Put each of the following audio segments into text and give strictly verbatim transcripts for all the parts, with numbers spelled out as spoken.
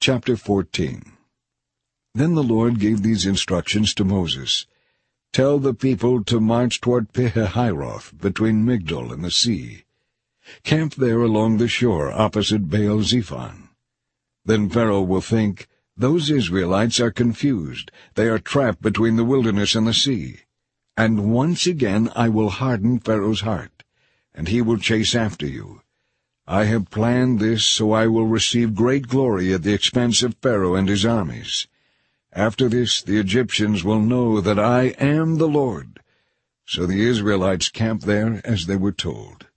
Chapter fourteen. Then the Lord gave these instructions to Moses. Tell the people to march toward Pihahiroth, between Migdol and the sea. Camp there along the shore, opposite Baal-zephon. Then Pharaoh will think, those Israelites are confused. They are trapped between the wilderness and the sea. And once again I will harden Pharaoh's heart, and he will chase after you. I have planned this so I will receive great glory at the expense of Pharaoh and his armies. After this the Egyptians will know that I am the Lord. So the Israelites camped there as they were told.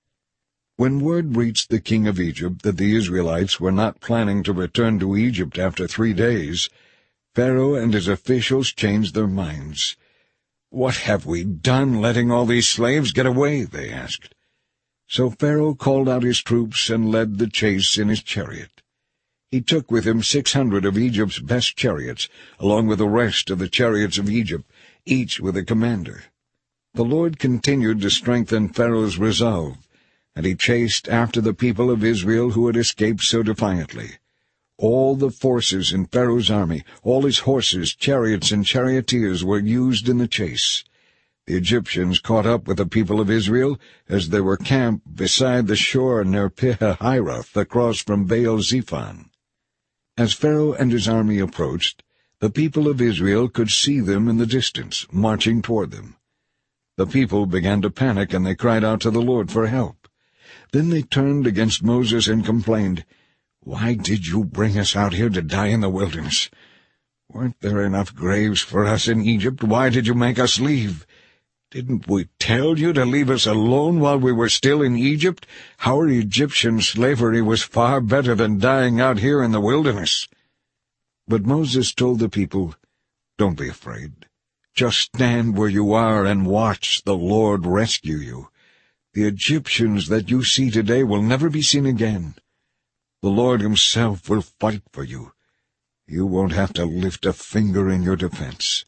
When word reached the king of Egypt that the Israelites were not planning to return to Egypt after three days, Pharaoh and his officials changed their minds. "What have we done letting all these slaves get away?" they asked. So Pharaoh called out his troops and led the chase in his chariot. He took with him six hundred of Egypt's best chariots, along with the rest of the chariots of Egypt, each with a commander. The Lord continued to strengthen Pharaoh's resolve, and he chased after the people of Israel who had escaped so defiantly. All the forces in Pharaoh's army, all his horses, chariots, and charioteers were used in the chase. The Egyptians caught up with the people of Israel as they were camped beside the shore near Pihahiroth, across from Baal-zephon. As Pharaoh and his army approached, the people of Israel could see them in the distance, marching toward them. The people began to panic, and they cried out to the Lord for help. Then they turned against Moses and complained, "Why did you bring us out here to die in the wilderness? Weren't there enough graves for us in Egypt? Why did you make us leave? Didn't we tell you to leave us alone while we were still in Egypt? Our Egyptian slavery was far better than dying out here in the wilderness." But Moses told the people, "Don't be afraid. Just stand where you are and watch the Lord rescue you. The Egyptians that you see today will never be seen again. The Lord himself will fight for you. You won't have to lift a finger in your defense."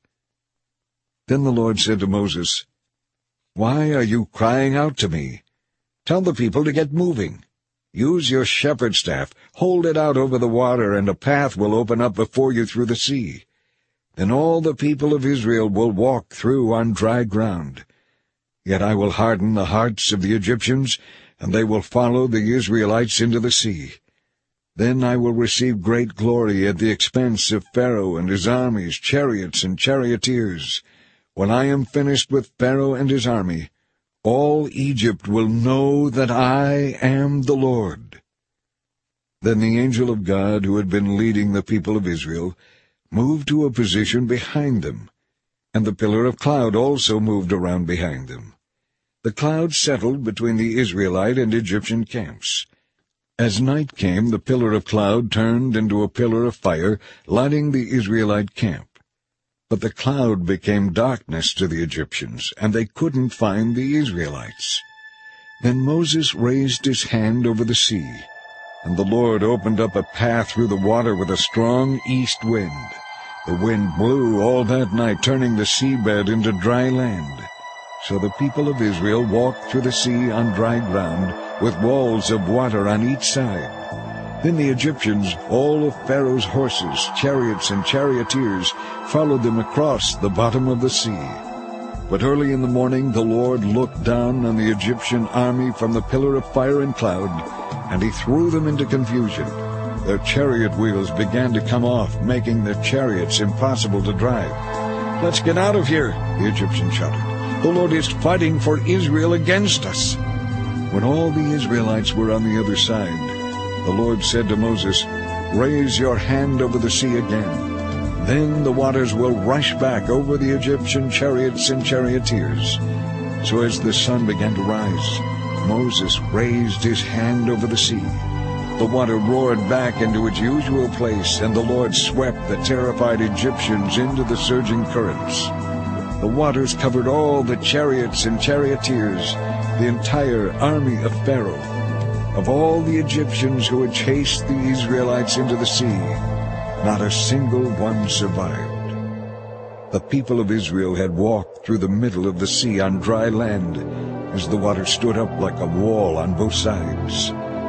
Then the Lord said to Moses, "Why are you crying out to me? Tell the people to get moving. Use your shepherd's staff, hold it out over the water, and a path will open up before you through the sea. Then all the people of Israel will walk through on dry ground. Yet I will harden the hearts of the Egyptians, and they will follow the Israelites into the sea. Then I will receive great glory at the expense of Pharaoh and his armies, chariots and charioteers. When I am finished with Pharaoh and his army, all Egypt will know that I am the Lord." Then the angel of God, who had been leading the people of Israel, moved to a position behind them, and the pillar of cloud also moved around behind them. The cloud settled between the Israelite and Egyptian camps. As night came, the pillar of cloud turned into a pillar of fire, lighting the Israelite camp. But the cloud became darkness to the Egyptians, and they couldn't find the Israelites. Then Moses raised his hand over the sea, and the Lord opened up a path through the water with a strong east wind. The wind blew all that night, turning the seabed into dry land. So the people of Israel walked through the sea on dry ground, with walls of water on each side. Then the Egyptians, all of Pharaoh's horses, chariots, and charioteers, followed them across the bottom of the sea. But early in the morning the Lord looked down on the Egyptian army from the pillar of fire and cloud, and he threw them into confusion. Their chariot wheels began to come off, making their chariots impossible to drive. "Let's get out of here," the Egyptians shouted. "The Lord is fighting for Israel against us." When all the Israelites were on the other side, the Lord said to Moses, "Raise your hand over the sea again. Then the waters will rush back over the Egyptian chariots and charioteers." So as the sun began to rise, Moses raised his hand over the sea. The water roared back into its usual place, and the Lord swept the terrified Egyptians into the surging currents. The waters covered all the chariots and charioteers, the entire army of Pharaoh. Of all the Egyptians who had chased the Israelites into the sea, not a single one survived. The people of Israel had walked through the middle of the sea on dry land, as the water stood up like a wall on both sides.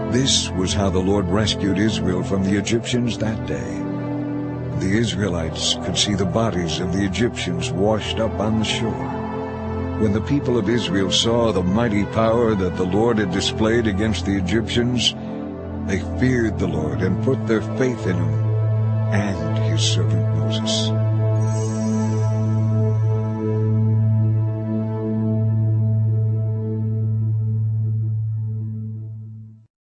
This was how the Lord rescued Israel from the Egyptians that day. The Israelites could see the bodies of the Egyptians washed up on the shore. When the people of Israel saw the mighty power that the Lord had displayed against the Egyptians, they feared the Lord and put their faith in him and his servant Moses.